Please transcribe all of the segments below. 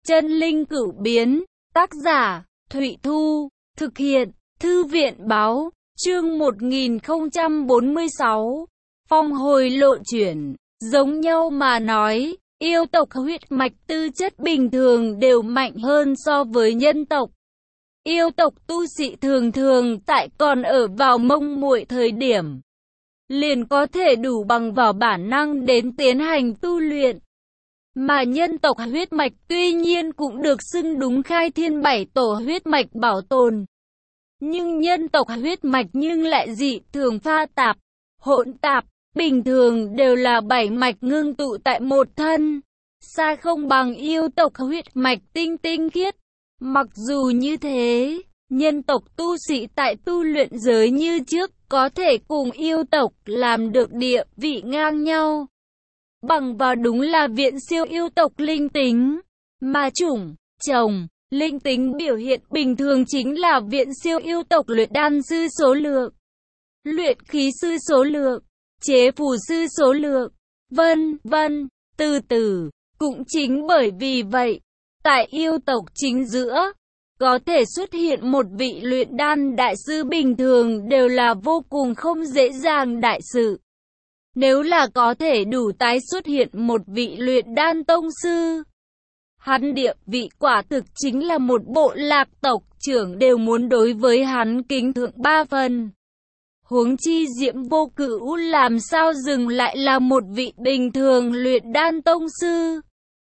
Chân linh cửu biến, tác giả, Thụy Thu, thực hiện, Thư viện báo, chương 1046, phong hồi lộ chuyển, giống nhau mà nói, yêu tộc huyết mạch tư chất bình thường đều mạnh hơn so với nhân tộc. Yêu tộc tu sĩ thường thường tại còn ở vào mông muội thời điểm, liền có thể đủ bằng vào bản năng đến tiến hành tu luyện. Mà nhân tộc huyết mạch tuy nhiên cũng được xưng đúng khai thiên bảy tổ huyết mạch bảo tồn. Nhưng nhân tộc huyết mạch nhưng lại dị thường pha tạp, hỗn tạp, bình thường đều là bảy mạch ngưng tụ tại một thân. Xa không bằng yêu tộc huyết mạch tinh tinh khiết. Mặc dù như thế, nhân tộc tu sĩ tại tu luyện giới như trước có thể cùng yêu tộc làm được địa vị ngang nhau. Bằng vào đúng là viện siêu yêu tộc linh tính, mà chủng, chồng, linh tính biểu hiện bình thường chính là viện siêu yêu tộc luyện đan sư số lượng, luyện khí sư số lượng, chế phù sư số lượng, vân vân, từ từ. Cũng chính bởi vì vậy, tại yêu tộc chính giữa, có thể xuất hiện một vị luyện đan đại sư bình thường đều là vô cùng không dễ dàng đại sự. Nếu là có thể đủ tái xuất hiện một vị luyện đan tông sư, hắn địa vị quả thực chính là một bộ lạc tộc trưởng đều muốn đối với hắn kính thượng ba phần. Huống chi Diễm Vô Cửu làm sao dừng lại là một vị bình thường luyện đan tông sư.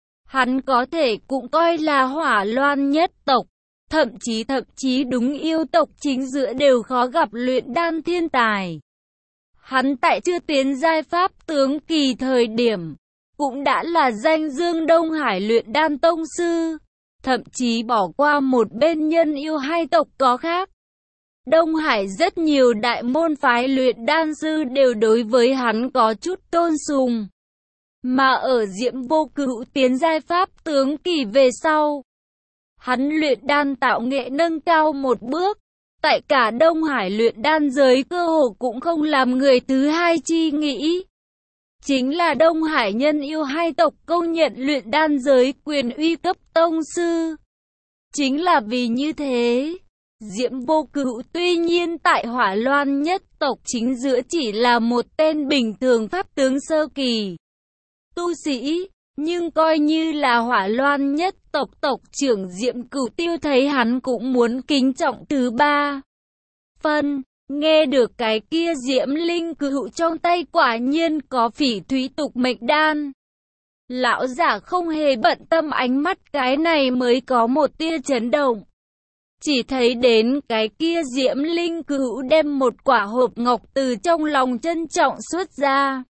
Hắn có thể cũng coi là hỏa loan nhất tộc, thậm chí đúng yêu tộc chính giữa đều khó gặp luyện đan thiên tài. Hắn tại chưa tiến giai pháp tướng kỳ thời điểm, cũng đã là danh dương Đông Hải luyện đan tông sư, thậm chí bỏ qua một bên nhân yêu hai tộc có khác. Đông Hải rất nhiều đại môn phái luyện đan sư đều đối với hắn có chút tôn sùng. Mà ở Diễm Vô Cửu tiến giai pháp tướng kỳ về sau, hắn luyện đan tạo nghệ nâng cao một bước, tại cả Đông Hải luyện đan giới cơ hồ cũng không làm người thứ hai chi nghĩ. Chính là Đông Hải nhân yêu hai tộc công nhận luyện đan giới quyền uy cấp tông sư. Chính là vì như thế, Diễm Vô Cửu tuy nhiên tại Hỏa Loan nhất tộc chính giữa chỉ là một tên bình thường pháp tướng sơ kỳ tu sĩ, nhưng coi như là Hỏa Loan nhất tộc tộc trưởng Diệm Cửu Tiêu thấy hắn cũng muốn kính trọng thứ ba phân. Nghe được cái kia Diễm Linh Cửu trong tay quả nhiên có phỉ thúy tục mệnh đan. Lão giả không hề bận tâm, ánh mắt cái này mới có một tia chấn động. Chỉ thấy đến cái kia Diễm Linh Cửu đem một quả hộp ngọc từ trong lòng trân trọng xuất ra.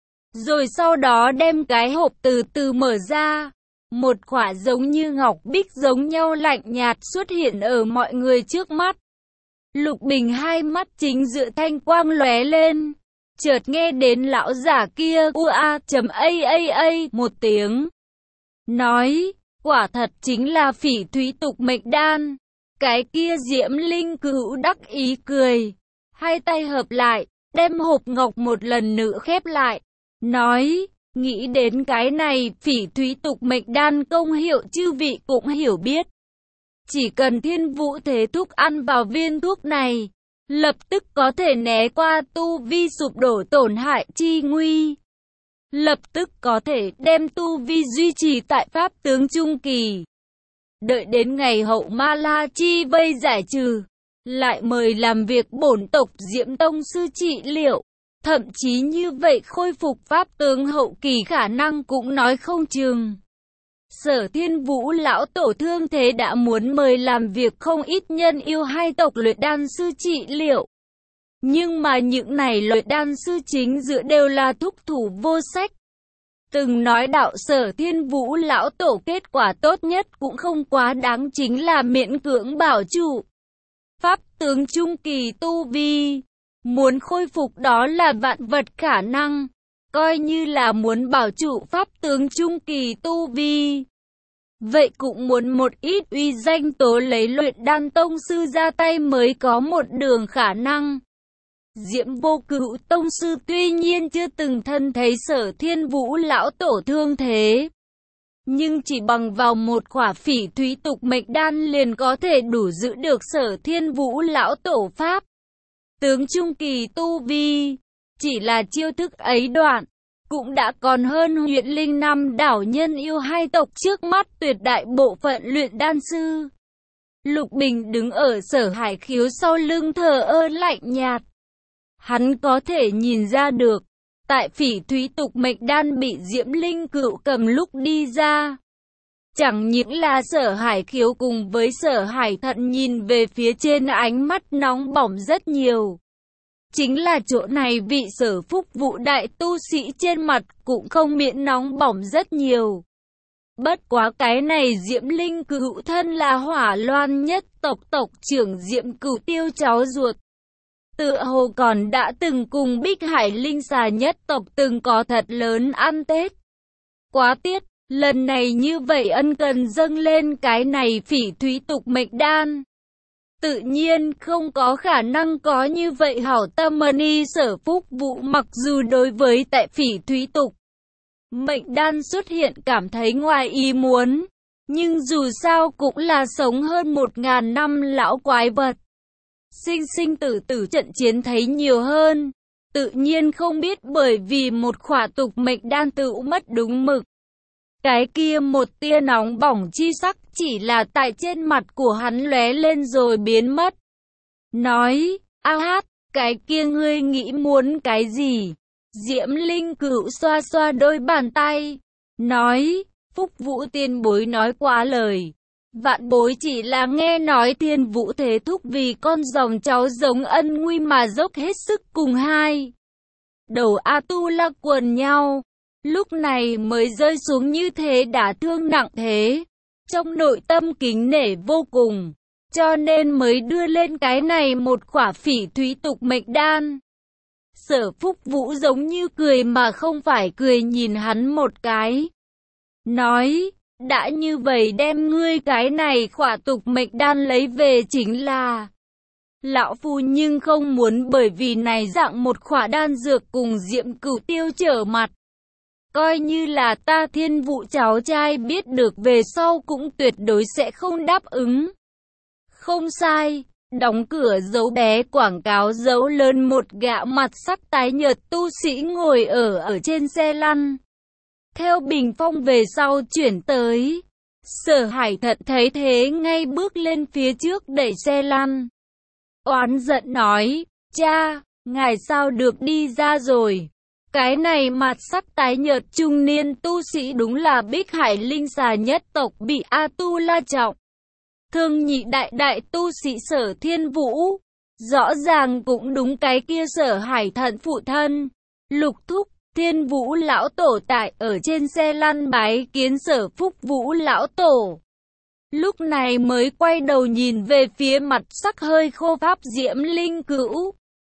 Rồi sau đó đem cái hộp từ từ mở ra. Một quả giống như ngọc bích giống nhau lạnh nhạt xuất hiện ở mọi người trước mắt. Lục Bình hai mắt chính giữa thanh quang lóe lên. Chợt nghe đến lão giả kia a một tiếng. Nói, quả thật chính là phỉ thúy tục mệnh đan. Cái kia Diễm Linh Cửu đắc ý cười. Hai tay hợp lại, đem hộp ngọc một lần nữa khép lại. Nói, nghĩ đến cái này phỉ thúy tục mệnh đan công hiệu chư vị cũng hiểu biết. Chỉ cần Thiên Vũ Thế Thúc ăn vào viên thuốc này, lập tức có thể né qua tu vi sụp đổ tổn hại chi nguy. Lập tức có thể đem tu vi duy trì tại pháp tướng trung kỳ. Đợi đến ngày hậu Ma La chi vây giải trừ, lại mời làm việc bổn tộc Diễm Tông sư trị liệu. Thậm chí như vậy khôi phục pháp tướng hậu kỳ khả năng cũng nói không chừng. Sở Thiên Vũ lão tổ thương thế đã muốn mời làm việc không ít nhân yêu hai tộc luyện đan sư trị liệu. Nhưng mà những này luyện đan sư chính giữa đều là thúc thủ vô sách. Từng nói đạo Sở Thiên Vũ lão tổ kết quả tốt nhất cũng không quá đáng, chính là miễn cưỡng bảo trụ pháp tướng trung kỳ tu vi. Muốn khôi phục đó là vạn vật khả năng, coi như là muốn bảo trụ pháp tướng trung kỳ tu vi. Vậy cũng muốn một ít uy danh tố lấy luyện đan tông sư ra tay mới có một đường khả năng. Diễm Vô Cửu tông sư tuy nhiên chưa từng thân thấy Sở Thiên Vũ lão tổ thương thế, Nhưng chỉ bằng vào một khỏa phỉ thúy tục mệnh đan liền có thể đủ giữ được Sở Thiên Vũ lão tổ pháp tướng trung kỳ tu vi. Chỉ là chiêu thức ấy đoạn, cũng đã còn hơn Huyện Linh năm đảo nhân yêu hai tộc trước mắt tuyệt đại bộ phận luyện đan sư. Lục Bình đứng ở Sở Hải Khiếu sau lưng thờ ơ lạnh nhạt. Hắn có thể nhìn ra được, tại phỉ thúy tục mệnh đan bị Diễm Linh Cựu cầm lúc đi ra, chẳng những là Sở Hải Khiếu cùng với Sở Hải Thận nhìn về phía trên ánh mắt nóng bỏng rất nhiều. Chính là chỗ này vị Sở Phúc Vũ đại tu sĩ trên mặt cũng không miễn nóng bỏng rất nhiều. Bất quá cái này Diễm Linh Cựu thân là Hỏa Loan nhất tộc tộc trưởng Diễm Cửu Tiêu cháu ruột. Tựa hồ còn đã từng cùng Bích Hải Linh xà nhất tộc từng có thật lớn ăn Tết. Quá tiếc, lần này như vậy ân cần dâng lên cái này phỉ thúy tục mệnh đan. Tự nhiên không có khả năng có như vậy hảo tâm mani Sở Phúc Vũ mặc dù đối với tại phỉ thúy tục mệnh đan xuất hiện cảm thấy ngoài ý muốn, nhưng dù sao cũng là sống hơn 1000 năm lão quái vật. Sinh sinh tử tử trận chiến thấy nhiều hơn, tự nhiên không biết bởi vì một khỏa tục mệnh đan tự mất đúng mực. Cái kia một tia nóng bỏng chi sắc chỉ là tại trên mặt của hắn lóe lên rồi biến mất. Nói, a hát, cái kia ngươi nghĩ muốn cái gì? Diễm Linh Cựu xoa xoa đôi bàn tay, nói, Phúc Vũ tiền bối nói quá lời. Vạn bối chỉ là nghe nói Thiên Vũ Thế Thúc vì con dòng cháu giống ân nguy mà dốc hết sức cùng hai đầu A-tu-la quần nhau. Lúc này mới rơi xuống như thế đả thương nặng thế. Trong nội tâm kính nể vô cùng, cho nên mới đưa lên cái này một khỏa phỉ thúy tục mệnh đan. Sở Phúc Vũ giống như cười mà không phải cười nhìn hắn một cái. Nói, đã như vậy đem ngươi cái này khỏa tục mệnh đan lấy về chính là. Lão phu nhưng không muốn bởi vì này dạng một khỏa đan dược cùng Diễm Cửu Tiêu trở mặt. Coi như là ta Thiên Vũ cháu trai biết được về sau cũng tuyệt đối sẽ không đáp ứng. Không sai, đóng cửa dấu bé quảng cáo dấu lớn một gã mặt sắc tái nhợt tu sĩ ngồi ở trên xe lăn. Theo bình phong về sau chuyển tới. Sở Hải Thận thấy thế ngay bước lên phía trước đẩy xe lăn. Oán giận nói, cha, ngài sao được đi ra rồi. Cái này mặt sắc tái nhợt trung niên tu sĩ đúng là Bích Hải Linh xà nhất tộc bị A-tu-la trọng thương nhị đại tu sĩ Sở Thiên Vũ. Rõ ràng cũng đúng cái kia Sở Hải Thận phụ thân. Lục thúc, Thiên Vũ lão tổ tại ở trên xe lăn bái kiến Sở Phúc Vũ lão tổ. Lúc này mới quay đầu nhìn về phía mặt sắc hơi khô pháp Diễm Linh Cữu.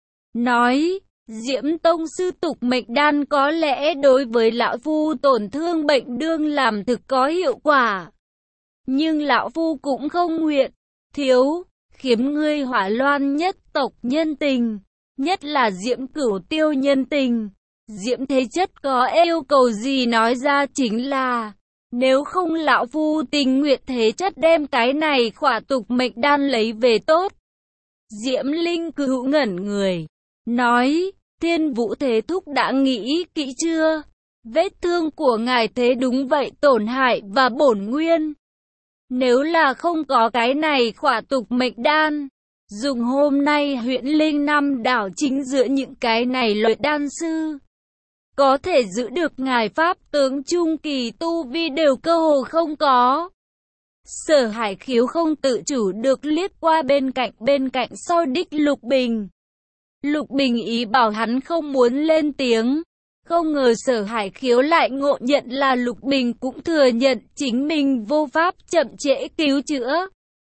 Nói, Diễm Tông sư tục mệnh đan có lẽ đối với lão phu tổn thương bệnh đương làm thực có hiệu quả. Nhưng lão phu cũng không nguyện, thiếu, khiếm ngươi Hỏa Loan nhất tộc nhân tình, nhất là Diễm Cửu Tiêu nhân tình. Diễm Thế Chất có yêu cầu gì nói ra chính là, nếu không lão phu tình nguyện Thế Chất đem cái này khỏa tục mệnh đan lấy về tốt. Diễm Linh Cửu ngẩn người, nói, Thiên Vũ Thế Thúc đã nghĩ kỹ chưa? Vết thương của ngài thế đúng vậy tổn hại và bổn nguyên. Nếu là không có cái này khỏa tục mệnh đan, dùng hôm nay huyện Linh Năm đảo chính giữa những cái này luyện đan sư, có thể giữ được ngài pháp tướng trung kỳ tu vi đều cơ hồ không có. Sở Hải Khiếu không tự chủ được liếc qua bên cạnh sau đích Lục Bình. Lục Bình ý bảo hắn không muốn lên tiếng. Không ngờ Sở Hải Khiếu lại ngộ nhận là Lục Bình cũng thừa nhận chính mình vô pháp chậm trễ cứu chữa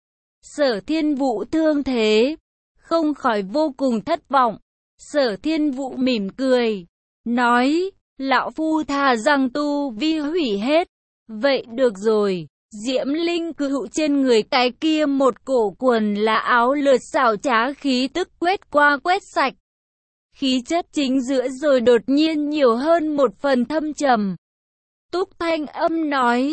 Sở Thiên Vũ thương thế, không khỏi vô cùng thất vọng. Sở Thiên Vũ mỉm cười, nói, lão phu thà rằng tu vi hủy hết. Vậy được rồi. Diễm Linh Cựu trên người cái kia một cổ quần là áo lượt xảo trá khí tức quét qua quét sạch. Khí chất chính giữa rồi đột nhiên nhiều hơn một phần thâm trầm. Túc Thanh Âm nói,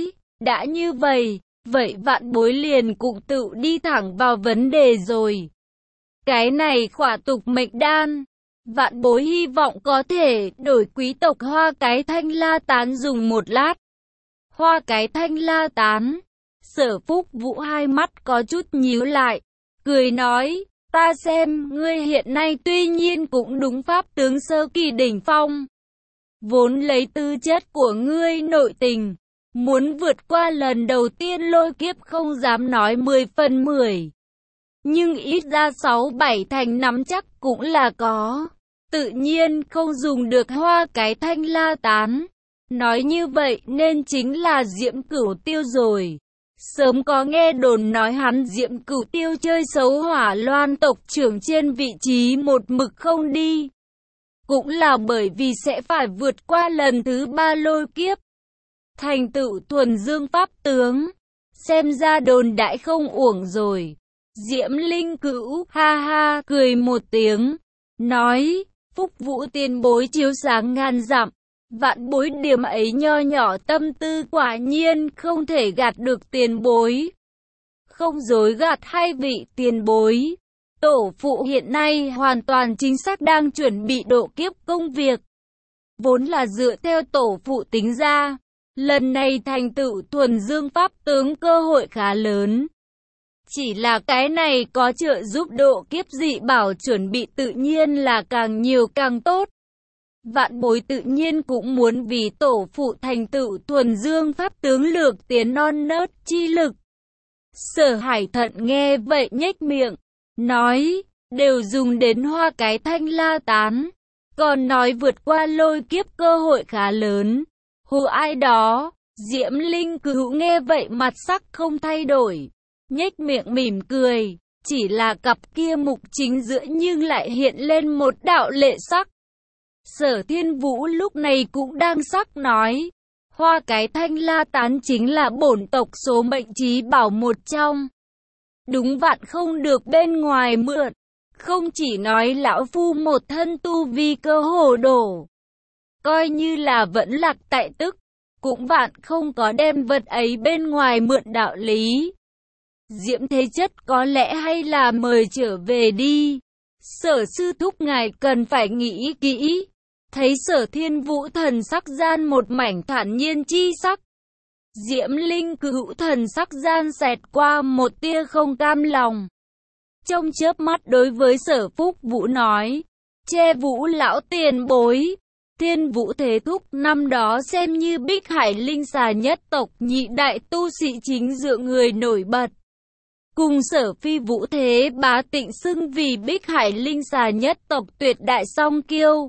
Đã như vậy, vậy vạn bối liền cũng tự đi thẳng vào vấn đề rồi. Cái này khỏa tục mệnh đan, vạn bối hy vọng có thể đổi quý tộc Hoa Cái Thanh La Tán dùng một lát. Hoa Cái Thanh La Tán, Sở Phúc Vũ hai mắt có chút nhíu lại, cười nói, ta xem ngươi hiện nay tuy nhiên cũng đúng pháp tướng sơ kỳ đỉnh phong. Vốn lấy tư chất của ngươi nội tình, muốn vượt qua lần đầu tiên lôi kiếp không dám nói 10 phần 10. Nhưng ít ra 6-7 thành nắm chắc cũng là có. Tự nhiên không dùng được Hoa Cái Thanh La Tán. Nói như vậy nên chính là Diễm Cửu Tiêu rồi. Sớm có nghe đồn nói hắn Diễm Cửu Tiêu chơi xấu Hỏa Loan tộc trưởng trên vị trí một mực không đi. Cũng là bởi vì sẽ phải vượt qua lần thứ 3 lôi kiếp. Thành tựu thuần dương pháp tướng. Xem ra đồn đại không uổng rồi. Diễm Linh Cửu ha ha cười một tiếng. Nói, Phúc Vũ tiền bối chiếu sáng ngàn dặm. Vạn bối điểm ấy nho nhỏ tâm tư quả nhiên không thể gạt được tiền bối. Không dối gạt hai vị tiền bối. Tổ phụ hiện nay hoàn toàn chính xác đang chuẩn bị độ kiếp công việc. Vốn là dựa theo tổ phụ tính ra. Lần này thành tựu thuần dương pháp tướng cơ hội khá lớn. Chỉ là cái này có trợ giúp độ kiếp dị bảo chuẩn bị tự nhiên là càng nhiều càng tốt. Vạn bối tự nhiên cũng muốn vì tổ phụ thành tựu thuần dương pháp tướng lược tiến non nớt chi lực. Sở Hải Thận nghe vậy nhếch miệng, nói, đều dùng đến Hoa Cái Thanh La Tán. Còn nói vượt qua lôi kiếp cơ hội khá lớn. Hù ai đó, Diễm Linh Cửu nghe vậy mặt sắc không thay đổi. Nhếch miệng mỉm cười, chỉ là cặp kia mục chính giữa nhưng lại hiện lên một đạo lệ sắc. Sở Thiên Vũ lúc này cũng đang sắc nói, Hoa Cái Thanh La Tán chính là bổn tộc số mệnh chí bảo một trong. Đúng vạn không được bên ngoài mượn, không chỉ nói lão phu một thân tu vi cơ hồ đổ. Coi như là vẫn lạc tại tức, cũng vạn không có đem vật ấy bên ngoài mượn đạo lý. Diễm Thế Chất có lẽ hay là mời trở về đi. Sở sư thúc ngài cần phải nghĩ kỹ. Thấy Sở Thiên Vũ thần sắc gian một mảnh thản nhiên chi sắc. Diễm Linh Cửu thần sắc gian xẹt qua một tia không cam lòng. Trong chớp mắt đối với Sở Phúc Vũ nói, che Vũ lão tiền bối. Thiên Vũ Thế Thúc năm đó xem như Bích Hải Linh Xà nhất tộc nhị đại tu sĩ chính dựa người nổi bật. Cùng Sở Phi Vũ Thế Bá Tịnh xưng vì Bích Hải Linh Xà nhất tộc tuyệt đại song kiêu.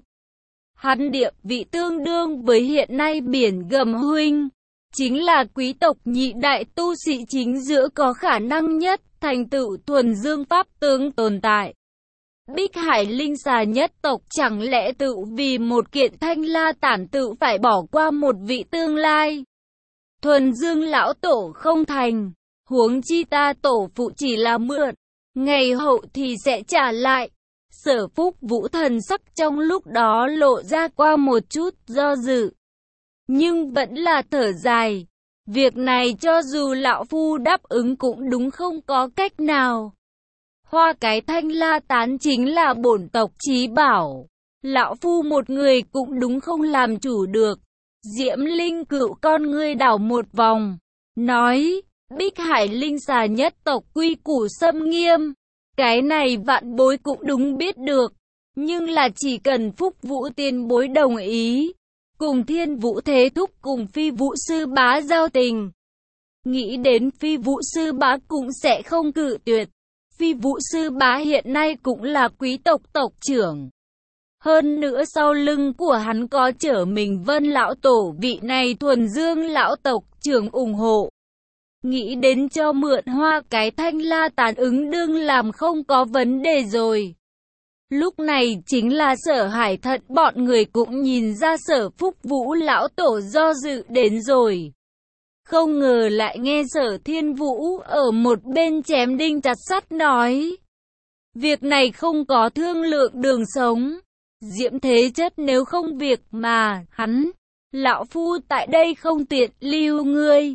Hắn địa vị tương đương với hiện nay Biển Gầm huynh, chính là quý tộc nhị đại tu sĩ chính giữa có khả năng nhất thành tựu thuần dương pháp tướng tồn tại. Bích Hải Linh Xà nhất tộc chẳng lẽ tự vì một kiện Thanh La Tản tự phải bỏ qua một vị tương lai. Thuần dương lão tổ không thành, huống chi ta tổ phụ chỉ là mượn, ngày hậu thì sẽ trả lại. Sở Phúc Vũ thần sắc trong lúc đó lộ ra qua một chút do dự, nhưng vẫn là thở dài. Việc này cho dù lão phu đáp ứng cũng đúng không có cách nào. Hoa Cái Thanh La Tán chính là bổn tộc chí bảo, lão phu một người cũng đúng không làm chủ được. Diễm Linh Cửu con ngươi đảo một vòng, nói, Bích Hải Linh Xà nhất tộc quy củ xâm nghiêm. Cái này vạn bối cũng đúng biết được, nhưng là chỉ cần Phúc Vũ tiền bối đồng ý, cùng Thiên Vũ Thế Thúc cùng Phi Vũ Sư Bá giao tình. Nghĩ đến Phi Vũ Sư Bá cũng sẽ không cự tuyệt. Phi Vũ Sư Bá hiện nay cũng là quý tộc tộc trưởng. Hơn nữa sau lưng của hắn có Trở Mình Vân lão tổ vị này thuần dương lão tộc trưởng ủng hộ. Nghĩ đến cho mượn Hoa Cái Thanh La Tán ứng đương làm không có vấn đề rồi. Lúc này chính là Sở Hải Thận bọn người cũng nhìn ra Sở Phúc Vũ lão tổ do dự đến rồi. Không ngờ lại nghe Sở Thiên Vũ ở một bên chém đinh chặt sắt nói. Việc này không có thương lượng đường sống. Diễm Thế Chất nếu không việc mà hắn, lão phu tại đây không tiện lưu ngươi.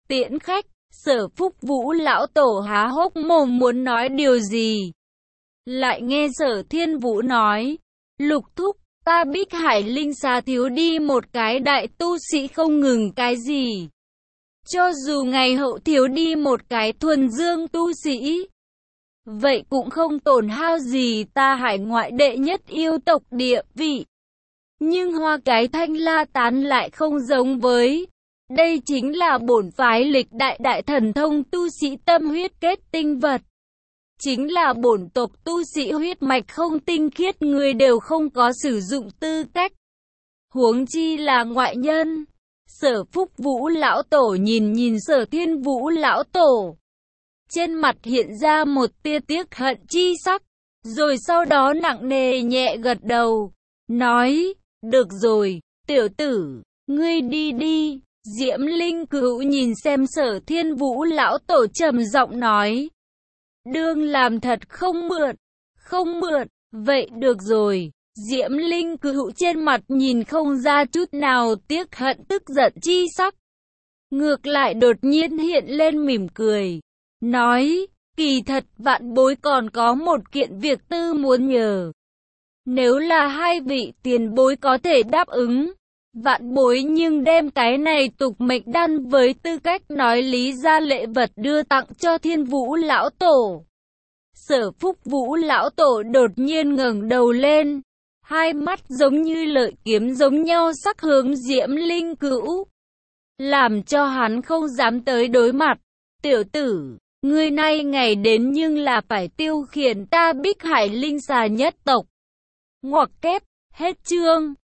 tiễn khách. Sở Phúc Vũ lão tổ há hốc mồm muốn nói điều gì. Lại nghe Sở Thiên Vũ nói, Lục thúc, ta Bích Hải Linh Xà thiếu đi một cái đại tu sĩ không ngừng cái gì. Cho dù ngày hậu thiếu đi một cái thuần dương tu sĩ, vậy cũng không tổn hao gì ta hải ngoại đệ nhất yêu tộc địa vị. Nhưng Hoa cái Thanh La Tán lại không giống với. Đây chính là bổn phái lịch đại đại thần thông tu sĩ tâm huyết kết tinh vật. Chính là bổn tộc tu sĩ huyết mạch không tinh khiết, người đều không có sử dụng tư cách. Huống chi là ngoại nhân. Sở Phúc Vũ lão tổ nhìn Sở Thiên Vũ lão tổ. Trên mặt hiện ra một tia tiếc hận chi sắc. Rồi sau đó nặng nề nhẹ gật đầu. Nói, được rồi, tiểu tử, ngươi đi đi. Diễm Linh Cữu nhìn xem Sở Thiên Vũ lão tổ trầm giọng nói. Đương làm thật không mượn, vậy được rồi. Diễm Linh Cữu trên mặt nhìn không ra chút nào tiếc hận tức giận chi sắc. Ngược lại đột nhiên hiện lên mỉm cười. Nói, kỳ thật vạn bối còn có một kiện việc tư muốn nhờ. Nếu là hai vị tiền bối có thể đáp ứng, vạn bối nhưng đem cái này tục mệnh đan với tư cách nói lý ra lễ vật đưa tặng cho Thiên Vũ lão tổ. Sở Phúc Vũ lão tổ đột nhiên ngẩng đầu lên, hai mắt giống như lợi kiếm giống nhau sắc hướng Diễm Linh Cữu, làm cho hắn không dám tới đối mặt. Tiểu tử, ngươi nay ngày đến nhưng là phải tiêu khiển ta Bích Hải Linh Xà nhất tộc. Ngoặc kép, hết chương.